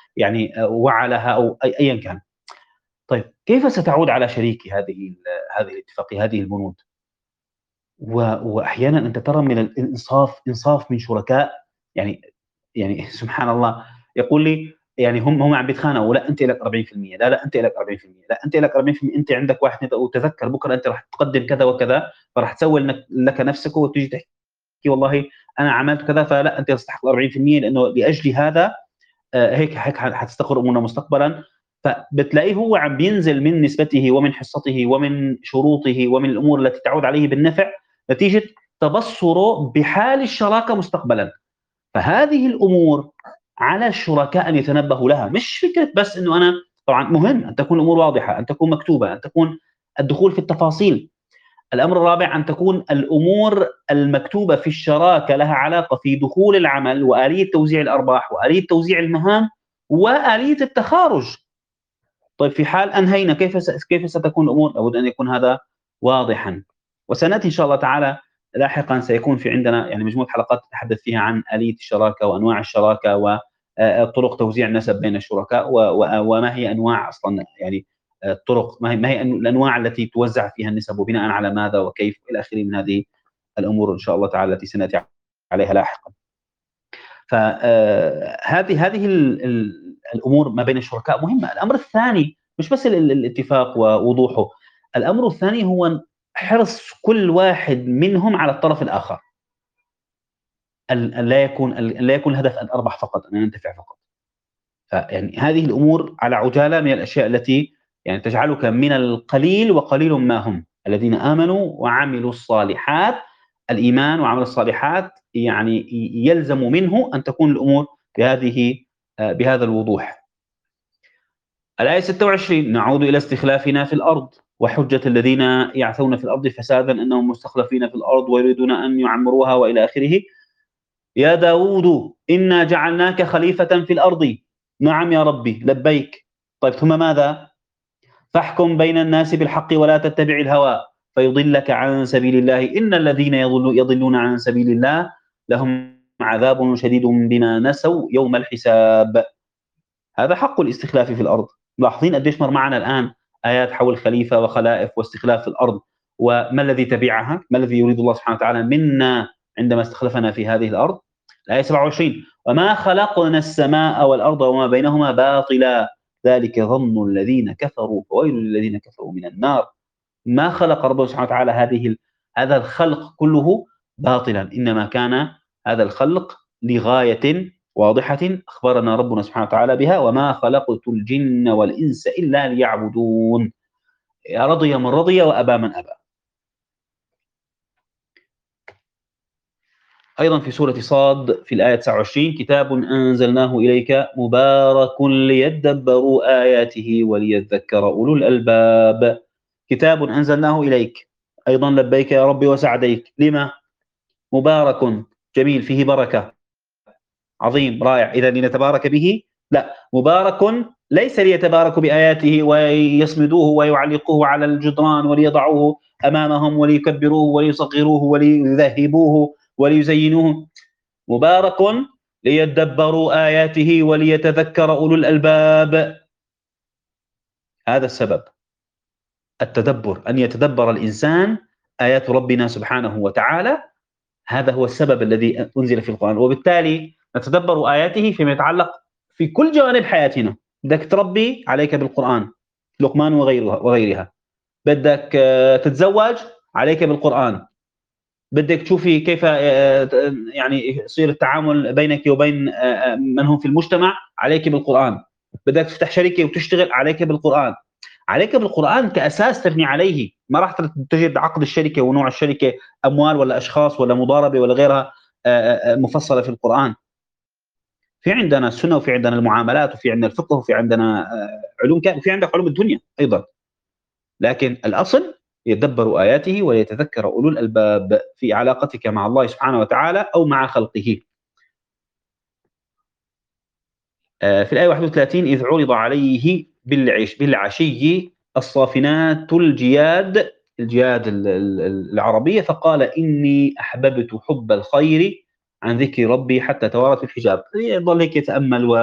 Speaker 1: يعني وعلها أو أي أيًا كان. طيب كيف ستعود على شريكي هذه ال هذه الاتفاقية، هذه البنود؟ و وأحيانًا أنت ترى من الإنصاف إنصاف من شركاء، يعني يعني سبحان الله، يقول لي يعني هم هم عم بيتخانقوا، لأ أنت إلك أربعين بالمئة، لا، لأ أنت إلك أربعين بالمئة، لأ أنت إلك أربعين بالمئة، أنت عندك واحد اثنين وتذكر بكرة أنت راح تقدم كذا وكذا، فراح تسوي لنك لك نفسك وتيجي تحكي والله أنا عملت كذا، فلأ أنت تستحق الأربعين بالمئة لأنه لأجل هذا آآ هيك هيك ح حتستقر أمورنا مستقبلًا. فبتلاقيه هو عم بينزل من نسبته ومن حصته ومن شروطه ومن الأمور التي تعود عليه بالنفع نتيجة تبصره بحال الشراكة مستقبلًا. فهذه الأمور على الشركاء أن يتنبهوا لها، مش فكرة بس إنه أنا طبعًا مهم أن تكون الأمور واضحة، أن تكون مكتوبة، أن تكون الدخول في التفاصيل. الأمر الرابع أن تكون الأمور المكتوبة في الشراكة لها علاقة في دخول العمل وآلية توزيع الأرباح وآلية توزيع المهام وآلية التخارج. طيب في حال أنهينا كيف س كيف ستكون الأمور؟ لابد أن يكون هذا واضحًا. وسنأتي إن شاء الله تعالى لاحقًا، سيكون في عندنا يعني مجموعة حلقات نتحدث فيها عن آلية الشراكة وأنواع الشراكة و آآ طرق توزيع النسب بين الشركاء و و وما هي أنواع أصلًا يعني آآ الطرق، ما هي ما هي الأنواع التي توزع فيها النسب وبناءً على ماذا وكيف إلى آخره من هذه الأمور إن شاء الله تعالى التي سنأتي عليها لاحقًا. ف آآ هذه هذه ال ال الأمور ما بين الشركاء مهمة. الأمر الثاني مش بس ال ال الاتفاق ووضوحه، الأمر الثاني هو حرص كل واحد منهم على الطرف الآخر. ال أن لا يكون ال أن لا يكون الهدف أن أربح فقط، أن أنتفع فقط. فيعني هذه الأمور على عجالة من الأشياء التي يعني تجعلك من القليل وقليل ما هم، الذين آمنوا وعملوا الصالحات. الإيمان وعمل الصالحات يعني ي يلزم منه أن تكون الأمور بهذه آآ بهذا الوضوح. الآية ستة وعشرين نعود إلى استخلافنا في الأرض، وحجة الذين يعثون في الأرض فسادا أنهم مستخلفين في الأرض ويريدون أن يعمروها وإلى آخره. يا داود إنا جعلناك خليفة في الأرض. نعم يا ربي لبيك. طيب ثم ماذا؟ فاحكم بين الناس بالحق ولا تتبع الهوى فيضلك عن سبيل الله إن الذين يضل يضلون عن سبيل الله لهم عذاب شديد بما نسوا يوم الحساب. هذا حق الاستخلاف في الأرض. ملاحظين قديش مر معنا الآن آيات حول خليفة وخلائف واستخلاف في الأرض، وما الذي تبعها؟ ما الذي يريد الله سبحانه وتعالى منا عندما استخلفنا في هذه الأرض؟ الآية سبعة وعشرين وما خلقنا السماء والأرض وما بينهما باطلا ذلك ظن الذين كفروا فويل للذين كفروا من النار. ما خلق ربنا سبحانه وتعالى هذه ال هذا الخلق كله باطلًا، إنما كان هذا الخلق لغاية واضحة أخبرنا ربنا سبحانه وتعالى بها وما خلقت الجن والإنس إلا ليعبدون. رضي من رضي وأبى من أبى. أيضًا في سورة صاد في الآية تسعة وعشرين كتاب أنزلناه إليك مبارك ليدبروا آياته وليذكر أولو الألباب. كتاب أنزلناه إليك، أيضًا لبيك يا ربي وسعديك. لما؟ مبارك جميل فيه بركة، عظيم رائع، إذا لنتبارك به؟ لأ، مبارك ليس ليتباركوا بآياته ويصمدوه ويعلقوه على الجدران وليضعوه أمامهم وليكبروه وليصغروه وليذهبوه وليزينوه. مبارك ليدبروا آياته وليتذكر أولو الألباب. هذا السبب، التدبر، أن يتدبر الإنسان آيات ربنا سبحانه وتعالى. هذا هو السبب الذي أنزل في القرآن، وبالتالي نتدبر آياته فيما يتعلق في كل جوانب حياتنا. بدك تربي عليك بالقرآن، لقمان وغيرها وغيرها. بدك آه، تتزوج عليك بالقرآن. بدك تشوفي كيف آه، يعني يصير التعامل بينك وبين آه، آه، من هم في المجتمع عليك بالقرآن. بدك تفتح شركة وتشتغل عليك بالقرآن. عليك بالقرآن كأساس تبني عليه، ما راح تجد عقد الشركة ونوع الشركة أموال ولا أشخاص ولا مضاربة ولا غيرها آآ مفصلة في القرآن. في عندنا السنة وفي عندنا المعاملات وفي عندنا الفقه وفي عندنا آآ علوم ك وفي عندك علوم الدنيا أيضًا، لكن الأصل يدبّر آياته وليتذكر أولو الألباب في علاقتك مع الله سبحانه وتعالى أو مع خلقه. آآ في الآية واحد وثلاثين إذ عُرض عليه بالعش بالعشي الصافنات الجياد، الجياد ال ال ال العربية، فقال إني أحببت حُب الخير عن ذكر ربي حتى توارت الحجاب. يضل هيك يتأمل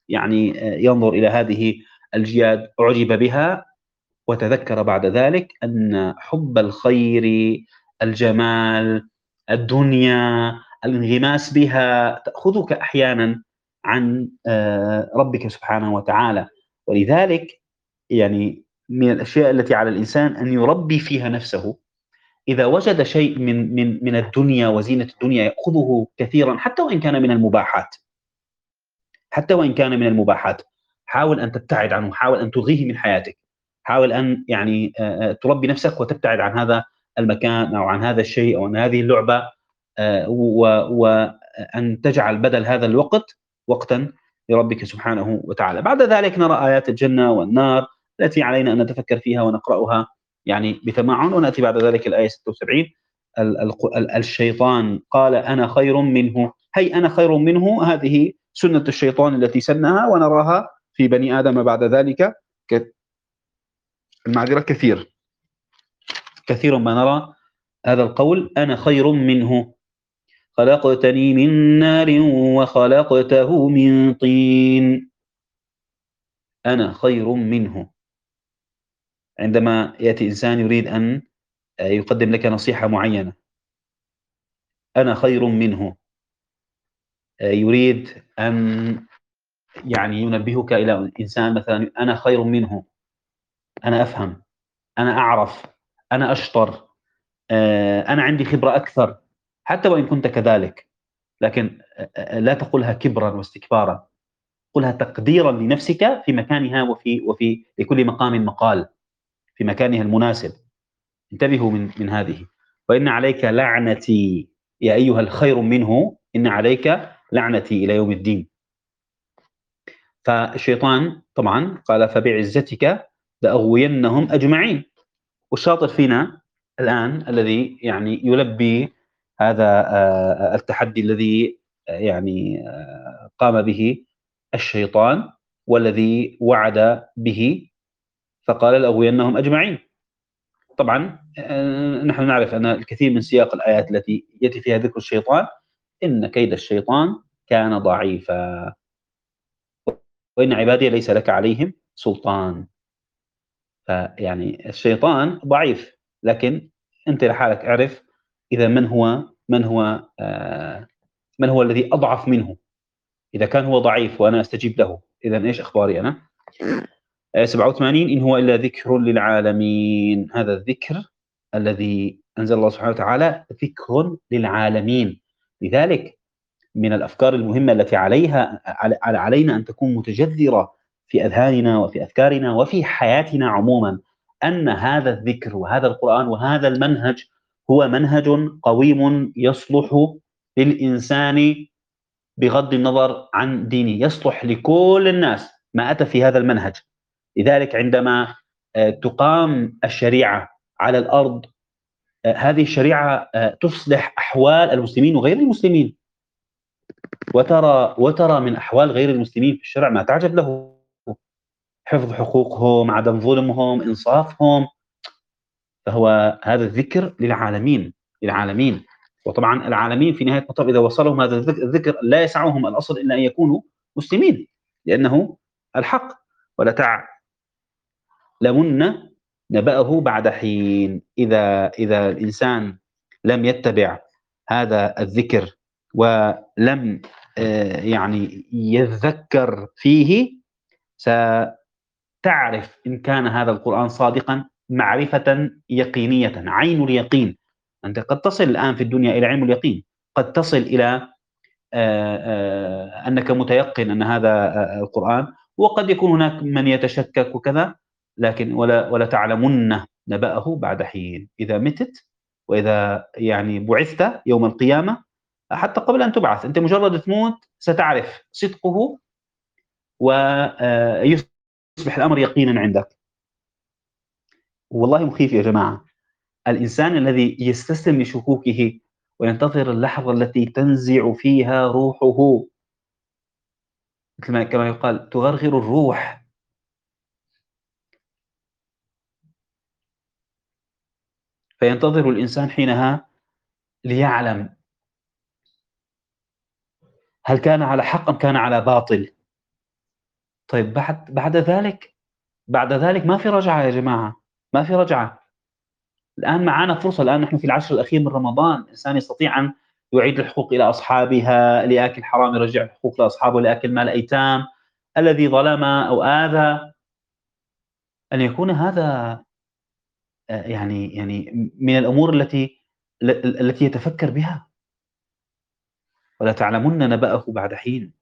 Speaker 1: يعني آآ ينظر إلى هذه الجياد أُعجب بها وتذكر بعد ذلك أن حُب الخير، الجمال، الدنيا، الانغماس بها تأخذك أحيانًا عن آآ ربك سبحانه وتعالى، ولذلك يعني من الأشياء التي على الإنسان أن يربي فيها نفسه. إذا وجد شيء من من من الدنيا وزينة الدنيا يأخذه كثيرًا حتى وإن كان من المباحات، حتى وإن كان من المباحات، حاول أن تبتعد عنه، حاول أن تلغيه من حياتك، حاول أن يعني آآ، آآ، تربي نفسك وتبتعد عن هذا المكان أو عن هذا الشيء أو عن هذه اللعبة، آآ، و وأن تجعل بدل هذا الوقت وقتًا لربك سبحانه وتعالى. بعد ذلك نرى آيات الجنة والنار التي علينا أن نتفكر فيها ونقرأها يعني بتمعن، ونأتي بعد ذلك الآية ستة وسبعين ال الق ال الشيطان قال أنا خير منه، هي أنا خير منه هذه سنة الشيطان التي سنها ونراها في بني آدم بعد ذلك ك المعذرة كثير، كثيرًا ما نرى هذا القول أنا خير منه، خلقتني من نار وخلقته من طين، أنا خير منه. عندما يأتي إنسان يريد أن آآ يقدم لك نصيحة معينة، أنا خير منه، آآ يريد أن يعني ينبهك إلى إنسان مثلًا أنا خير منه، أنا أفهم، أنا أعرف، أنا أشطر، آآ أنا عندي خبرة أكثر، حتى وإن كنت كذلك، لكن أ أ لا تقلها كبرًا واستكبارًا، قلها تقديرًا لنفسك في مكانها وفي وفي لكل مقام مقال، في مكانها المناسب. انتبهوا من من هذه. وإن عليك لعنتي يا أيها الخير منه، إن عليك لعنتي إلى يوم الدين. فالشيطان طبعًا قال فبعزتك لأغوينهم أجمعين. والشاطر فينا الآن الذي يعني يلبي هذا آآ التحدي الذي آآ يعني آآ قام به الشيطان والذي وعد به، فقال لأغوينهم أجمعين. طبعًا آآ نحن نعرف أن الكثير من سياق الآيات التي يأتي فيها ذكر الشيطان، إن كيد الشيطان كان ضعيفا، وإن عبادي ليس لك عليهم سلطان. فيعني الشيطان ضعيف، لكن أنت لحالك اعرف إذا من هو من هو آآ من هو الذي أضعف منه، إذا كان هو ضعيف وأنا أستجيب له، إذًا إيش أخباري أنا؟ آية سبعة وثمانين إن هو إلا ذكر للعالمين، هذا الذكر الذي أنزل الله سبحانه وتعالى ذكر للعالمين، لذلك من الأفكار المهمة التي عليها على على علينا أن تكون متجذرة في أذهاننا وفي أفكارنا وفي حياتنا عمومًا، أن هذا الذكر وهذا القرآن وهذا المنهج هو منهج قويم يصلح للإنسان بغض النظر عن دينه، يصلح لكل الناس ما أتى في هذا المنهج. لذلك عندما آآ تُقام الشريعة على الأرض، آآ هذه الشريعة آآ تصلح أحوال المسلمين وغير المسلمين. وترى وترى من أحوال غير المسلمين في الشارع ما تعجب له، حفظ حقوقهم، عدم ظلمهم، إنصافهم، فهو هذا الذكر للعالمين، للعالمين. وطبعًا العالمين في نهاية المطاف إذا وصلهم هذا الذك الذكر لا يسعهم الأصل إلا أن يكونوا مسلمين، لأنه الحق. ولتعلمن نبأه بعد حين. إذا إذا الإنسان لم يتبع هذا الذكر ولم آآ يعني يذكّر فيه، ستعرف إن كان هذا القرآن صادقًا معرفة يقينية، عين اليقين. أنت قد تصل الآن في الدنيا إلى علم اليقين، قد تصل إلى آآ آآ أنك متيقن أن هذا آآ القرآن، وقد يكون هناك من يتشكك وكذا، لكن ولا ولتعلمن نبأه بعد حين. إذا مِتْ وإذا يعني بُعثت يوم القيامة، حتى قبل أن تُبعث، أنت مجرد تموت ستعرف صدقه و آآ يصبح الأمر يقينًا عندك. والله مخيف يا جماعة، الإنسان الذي يستسلم لشكوكه وينتظر اللحظة التي تنزع فيها روحه، مثل ما كما يقال تغرغر الروح، فينتظر الإنسان حينها ليعلم هل كان على حق أم كان على باطل. طيب بعد بعد ذلك بعد ذلك ما في رجعة يا جماعة، ما في رجعة. الآن معانا فرصة، الآن نحن في العشر الأخير من رمضان، الإنسان يستطيع أن يعيد الحقوق إلى أصحابها، اللي آكل حرام يرجع الحقوق لأصحابه، اللي آكل مال أيتام، الذي ظلم أو آذى، أن يكون هذا آآ يعني يعني من الأمور التي ال ال التي يتفكر بها، ولتعلمن نبأه بعد حين.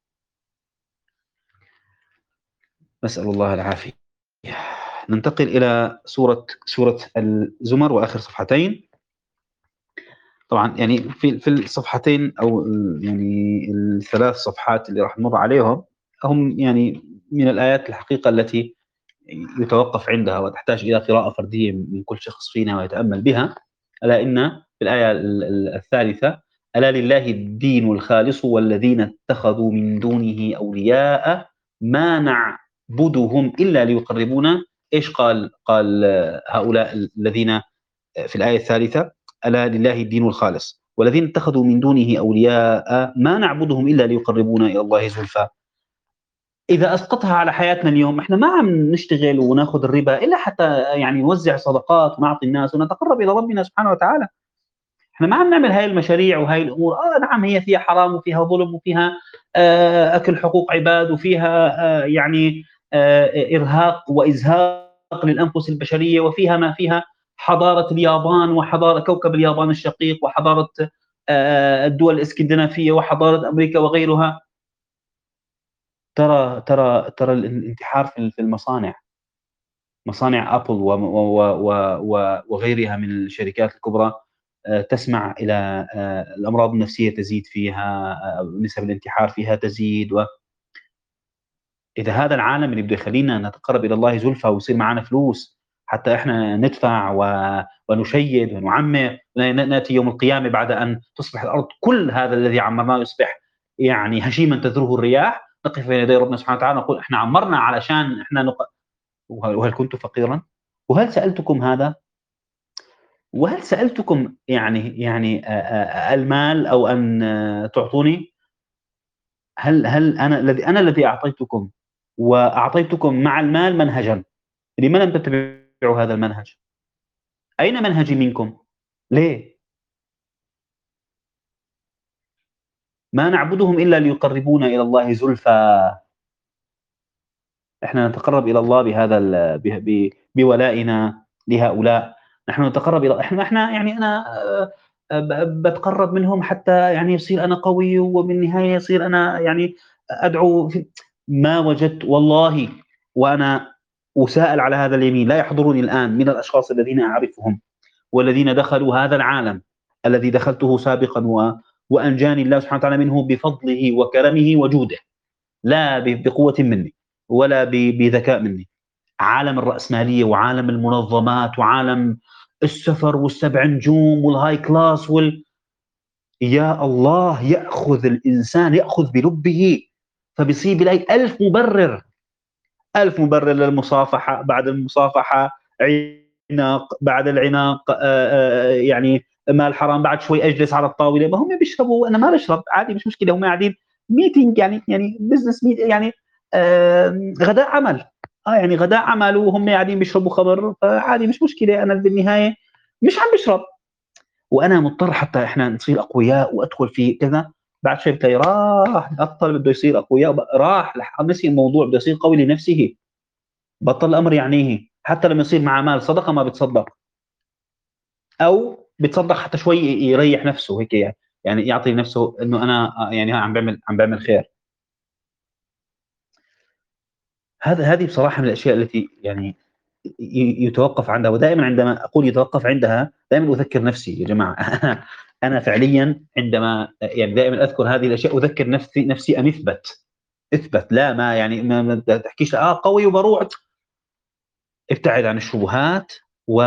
Speaker 1: نسأل الله العافية. ننتقل إلى سورة سورة الزمر وآخر صفحتين. طبعًا يعني في في الصفحتين أو ال يعني الثلاث صفحات اللي راح نمُر عليهم، هم يعني من الآيات الحقيقة التي يتوقف عندها وتحتاج إلى قراءة فردية من كل شخص فينا ويتأمل بها. ألا إن في الآية ال ال الثالثة: ألا لله الدين الخالص والذين اتخذوا من دونه أولياء ما نعبدهم إلا ليقربونا. إيش قال قال هؤلاء الذين في الآية الثالثة: ألا لله الدين الخالص والذين اتخذوا من دونه أولياء ما نعبدهم إلا ليقربونا إلى الله زلفى. إذا أسقطها على حياتنا اليوم، إحنا ما عم نشتغل وناخذ الربا إلا حتى يعني نوزع صدقات ونعطي الناس ونتقرب إلى ربنا سبحانه وتعالى. إحنا ما عم نعمل هاي المشاريع وهاي الأمور. آه نعم، هي فيها حرام وفيها ظلم وفيها آآ أكل حقوق عباد وفيها آآ يعني آآ إرهاق وإزهاق للأنفس البشرية، وفيها ما فيها حضارة اليابان وحضارة كوكب اليابان الشقيق وحضارة آآ الدول الإسكندنافية وحضارة أمريكا وغيرها. ترى ترى ترى ال الانتحار في في المصانع، مصانع أبل و و و و وغيرها من الشركات الكبرى، آآ تسمح إلى آآ الأمراض النفسية تزيد فيها، آآ نسب الانتحار فيها تزيد. و إذا هذا العالم اللي بده يخلّينا نتقرّب إلى الله زُلفى ويصير معانا فلوس حتى إحنا ندفع و ونشيّد ونعمّر، ن ن نأتي يوم القيامة بعد أن تصبح الأرض كل هذا الذي عمّرناه يصبح يعني هشيمًا تذروه الرياح، نقف بين يدي ربنا سبحانه وتعالى نقول إحنا عمّرنا علشان إحنا نق وه وهل كنت فقيرًا؟ وهل سألتكم هذا؟ وهل سألتكم يعني يعني آآ آآ المال أو أن آه، تعطوني؟ هل هل أنا الذي أنا الذي أعطيتكم وأعطيتكم مع المال منهجًا، لم لم تتبعوا هذا المنهج؟ أين منهجي منكم؟ ليه؟ ما نعبدهم إلا ليقربونا إلى الله زلفى. إحنا نتقرب إلى الله بهذا ال ب ب بولائنا لهؤلاء. نحن نتقرب إلى إحنا إحنا يعني أنا آآ ب باتقرب منهم حتى يعني يصير أنا قوي، وبالنهاية يصير أنا يعني أدعو ف ما وجدت والله. وأنا أساءل على هذا اليمين، لا يحضرني الآن من الأشخاص الذين أعرفهم والذين دخلوا هذا العالم الذي دخلته سابقًا و وأنجاني الله سبحانه وتعالى منه بفضله وكرمه وجوده، لا ب بقوة مني ولا ب بذكاء مني. عالم الرأسمالية وعالم المنظمات وعالم السفر والسبع نجوم والhigh class وال يا الله، يأخذ الإنسان يأخذ بلبه، فبيصير بيلاقي ألف مبرر، ألف مبرر للمصافحة، بعد المصافحة عناق، بعد العناق آآ آآ يعني مال حرام، بعد شوي أجلس على الطاولة، ما هم بيشربوا وأنا ما باشرب، عادي مش مشكلة، هم قاعدين meeting يعني يعني business meet يعني آآ غداء عمل. آه يعني غداء عمل وهم قاعدين بيشربوا خمر، فعادي مش مشكلة، أنا بالنهاية مش عم باشرب، وأنا مضطر حتى إحنا نصير أقوياء وأدخل في كذا. بعد شوي بتلاقي راح بطل بده يصير أقوياء، ب راح لح نسي الموضوع، بده يصير قوي لنفسه. بطل الأمر يعنيه، حتى لمّا يصير معاه مال صدقة ما بيتصدّق، أو بيتصدّق حتى شوي ي يريّح نفسه هيك، يعني يعطي لنفسه إنه أنا آه يعني عم باعمل عم باعمل خير. هذا هذه بصراحة من الأشياء التي يعني ي يتوقّف عندها، ودائمًا عندما أقول يتوقّف عندها دائمًا أذكّر نفسي يا جماعة أنا أنا فعليًا عندما يعني دائمًا أذكر هذه الأشياء أذكّر نفسي نفسي أن اثبت، اثبت لا ما يعني ما ما تحكيش آه قوي وباروح. ابتعد عن الشبهات و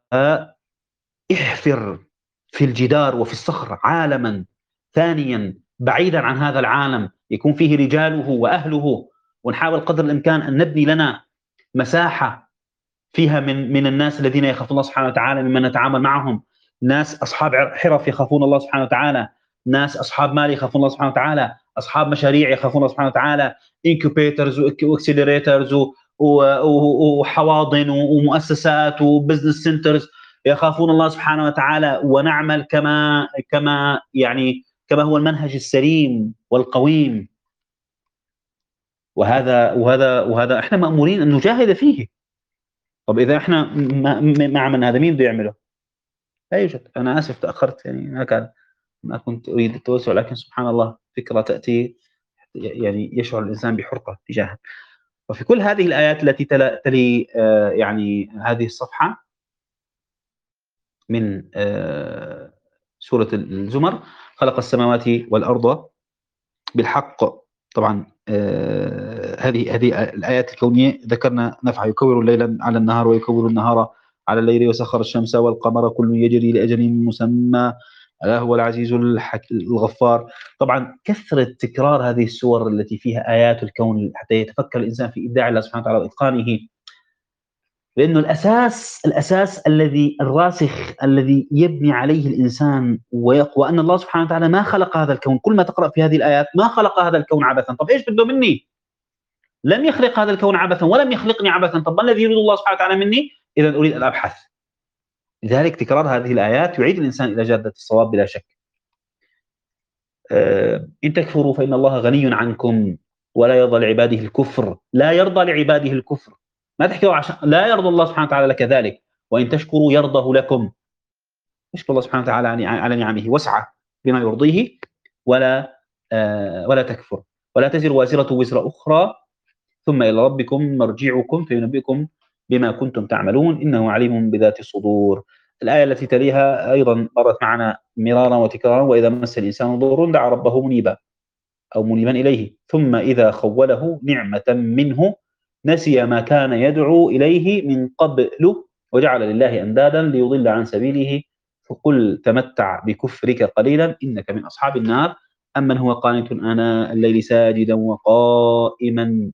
Speaker 1: احفر في الجدار وفي الصخر عالمًا ثانيًا بعيدًا عن هذا العالم، يكون فيه رجاله وأهله، ونحاول قدر الإمكان أن نبني لنا مساحة فيها من من الناس الذين يخافون الله سبحانه وتعالى ممن نتعامل معهم، ناس أصحاب ع حرف يخافون الله سبحانه وتعالى، ناس أصحاب مال يخافون الله سبحانه وتعالى، أصحاب مشاريع يخافون الله سبحانه وتعالى، incubators وaccelerators و و و وحواضن ومؤسسات وbusiness centers يخافون الله سبحانه وتعالى، ونعمل كما كما يعني كما هو المنهج السليم والقويم. وهذا وهذا وهذا إحنا مأمورين أن نجاهد فيه. طب إذا إحنا ما ما عملنا هذا مين بده يعمله؟ لا يوجد. أنا آسف تأخرت، يعني ما كان ما كنت أريد التوسع، لكن سبحان الله فكرة تأتي يعني يشعر الإنسان بحرقة تجاهها. وفي كل هذه الآيات التي تلا تلي آآ يعني هذه الصفحة من آآ سورة الزمر: خلق السماوات والأرض بالحق. طبعًا آآ هذه هذه الآيات الكونية ذكرنا نفعها: يكوّر الليل على النهار ويكوّر النهار على الليل وسخّر الشمس والقمر كلٌ يجري لأجل مسمى ألا هو العزيز الحك الغفار. طبعًا كثرة تكرار هذه السور التي فيها آيات الكون حتى يتفكر الإنسان في إبداع الله سبحانه وتعالى وإتقانه، لأنه الأساس الأساس الذي الراسخ الذي يبني عليه الإنسان ويقوى أن الله سبحانه وتعالى ما خلق هذا الكون. كل ما تقرأ في هذه الآيات: ما خلق هذا الكون عبثًا. طب إيش بده مني؟ لم يخلق هذا الكون عبثًا ولم يخلقني عبثًا. طب ما الذي يريد الله سبحانه وتعالى مني؟ إذًا أريد أن أبحث. لذلك تكرار هذه الآيات يعيد الإنسان إلى جادة الصواب بلا شك. آآ إن تكفروا فإن الله غني عنكم ولا يرضى لعباده الكفر. لا يرضى لعباده الكفر. ما تحكي عشان لا يرضى الله سبحانه وتعالى لك ذلك. وإن تشكروا يرضه لكم. اشكر الله سبحانه وتعالى على على نعمه واسعى بما يرضيه، ولا آآ ولا تكفر. ولا تزر وازرة وزر أخرى ثم إلى ربكم مرجعكم فينبئكم بما كنتم تعملون إنه عليم بذات الصدور. الآية التي تليها أيضًا مرت معنا مرارا وتكرارا: وإذا مس الإنسان ضر دعا ربه منيبا أو منيبا إليه ثم إذا خوله نعمة منه نسي ما كان يدعو إليه من قبل وجعل لله أندادا ليضل عن سبيله فقل تمتع بكفرك قليلا إنك من أصحاب النار أمن هو قانت آناء الليل ساجدا وقائما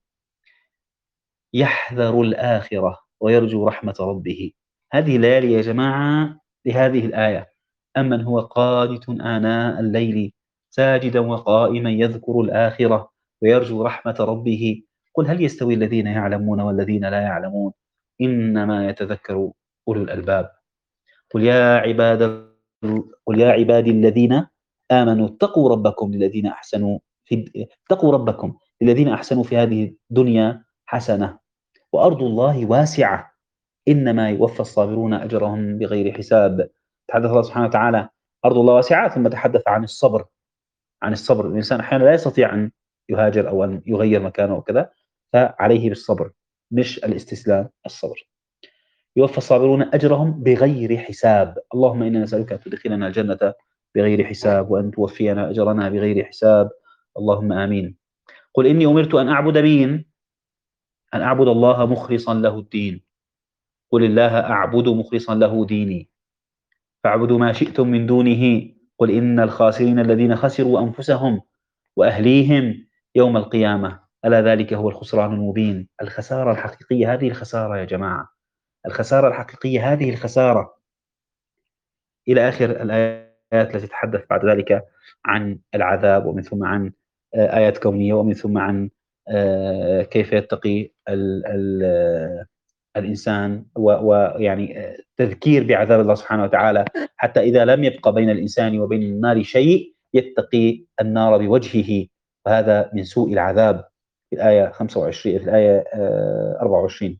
Speaker 1: يحذر الآخرة ويرجو رحمة ربه. هذه الليالي يا جماعة لهذه الآية: أمن هو قانت آناء الليل ساجدا وقائما يذكر الآخرة ويرجو رحمة ربه قل هل يستوي الذين يعلمون والذين لا يعلمون إنما يتذكر أولو الألباب. قل يا عباد قل يا عبادي الذين آمنوا اتقوا ربكم للذين أحسنوا في اتقوا ربكم للذين أحسنوا في هذه الدنيا حسنة وأرض الله واسعة إنما يوفى الصابرون أجرهم بغير حساب. تحدث الله سبحانه وتعالى أرض الله واسعة ثم تحدث عن الصبر. عن الصبر الإنسان أحيانا لا يستطيع أن يهاجر أو أن يغير مكانه وكذا، فعليه بالصبر مش الاستسلام، الصبر. يوفى الصابرون أجرهم بغير حساب. اللهم إنا نسألك أن تدخلنا الجنة بغير حساب وأن توفينا أجرنا بغير حساب. اللهم آمين. قل إني أمرت أن أعبد مين؟ أن أعبد الله مخلصا له الدين. قل الله أعبد مخلصا له ديني فاعبدوا ما شئتم من دونه قل إن الخاسرين الذين خسروا أنفسهم وأهليهم يوم القيامة ألا ذلك هو الخسران المبين. الخسارة الحقيقية هذه الخسارة يا جماعة، الخسارة الحقيقية هذه الخسارة. إلى آخر الآيات التي تتحدث بعد ذلك عن العذاب ومن ثم عن آيات كونية ومن ثم عن كيف يتقي ال ال الإنسان ويعني تذكير بعذاب الله سبحانه وتعالى حتى إذا لم يبقى بين الإنسان وبين النار شيء يتقي النار بوجهه، وهذا من سوء العذاب في الآية خمسة وعشرين في الآية أربعة وعشرين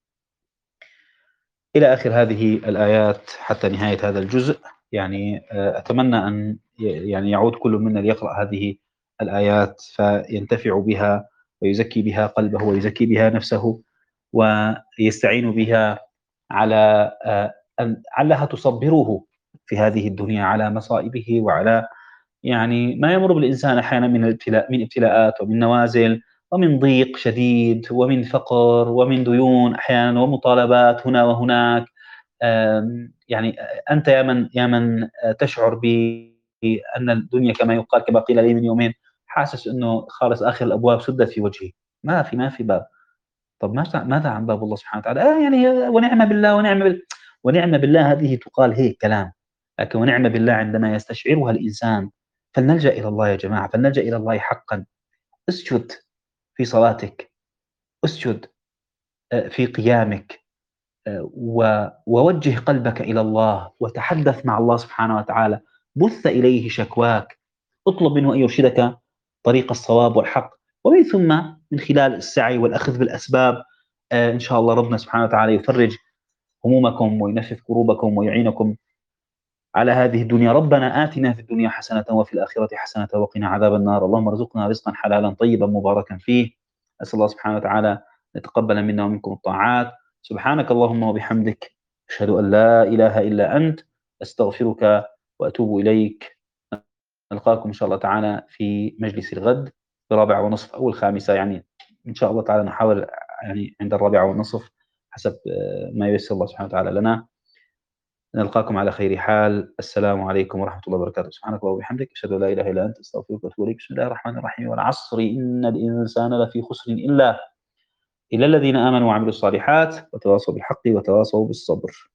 Speaker 1: إلى آخر هذه الآيات حتى نهاية هذا الجزء. يعني أتمنى أن يعني يعود كل منا ليقرأ هذه الآيات فينتفع بها ويزكي بها قلبه ويزكي بها نفسه ويستعين بها على أن علها تصبره في هذه الدنيا على مصائبه وعلى يعني ما يمر بالإنسان أحيانا من ابتلاء من ابتلاءات ومن نوازل ومن ضيق شديد ومن فقر ومن ديون أحيانا ومطالبات هنا وهناك. يعني أنت يا من يا من تشعر بأن الدنيا كما يقال كما قيل لي من يومين حاسس إنه خالص آخر الأبواب سدت في وجهي، ما في ما في باب. طب ماذا ماذا عن باب الله سبحانه وتعالى؟ آه يعني ونعم بالله ونعم بال ونعم بالله هذه تقال هيك كلام، لكن ونعم بالله عندما يستشعرها الإنسان فلنلجأ إلى الله يا جماعة، فلنلجأ إلى الله حقًا. اسجد في صلاتك، اسجد آآ في قيامك، آآ و ووجّه قلبك إلى الله، وتحدث مع الله سبحانه وتعالى، بُث إليه شكواك، اطلب منه أن يرشدك طريق الصواب والحق، ومن ثم من خلال السعي والأخذ بالأسباب آآ إن شاء الله ربنا سبحانه وتعالى يفرّج همومكم وينفّذ كروبكم ويعينكم على هذه الدنيا. ربنا آتنا في الدنيا حسنة وفي الآخرة حسنة وقنا عذاب النار. اللهم ارزقنا رزقا حلالا طيبا مباركا فيه. أسأل الله سبحانه وتعالى أن يتقبل منا ومنكم الطاعات. سبحانك اللهم وبحمدك، أشهد أن لا إله إلا أنت، أستغفرك وأتوب إليك. نلقاكم إن شاء الله تعالى في مجلس الغد في الرابعة ونصف أو الخامسة، يعني إن شاء الله تعالى نحاول يعني عند الرابعة والنصف حسب ما ييسر الله سبحانه وتعالى لنا. نلقاكم على خير حال. السلام عليكم ورحمة الله وبركاته. سبحانك اللهم وبحمدك، أشهد أن لا إله إلا أنت، أستغفرك وأتوب إليك. بسم الله الرحمن الرحيم. والعصر إن الإنسان لفي خسر إلا إلا الذين آمنوا وعملوا الصالحات وتواصوا بالحق وتواصوا بالصبر.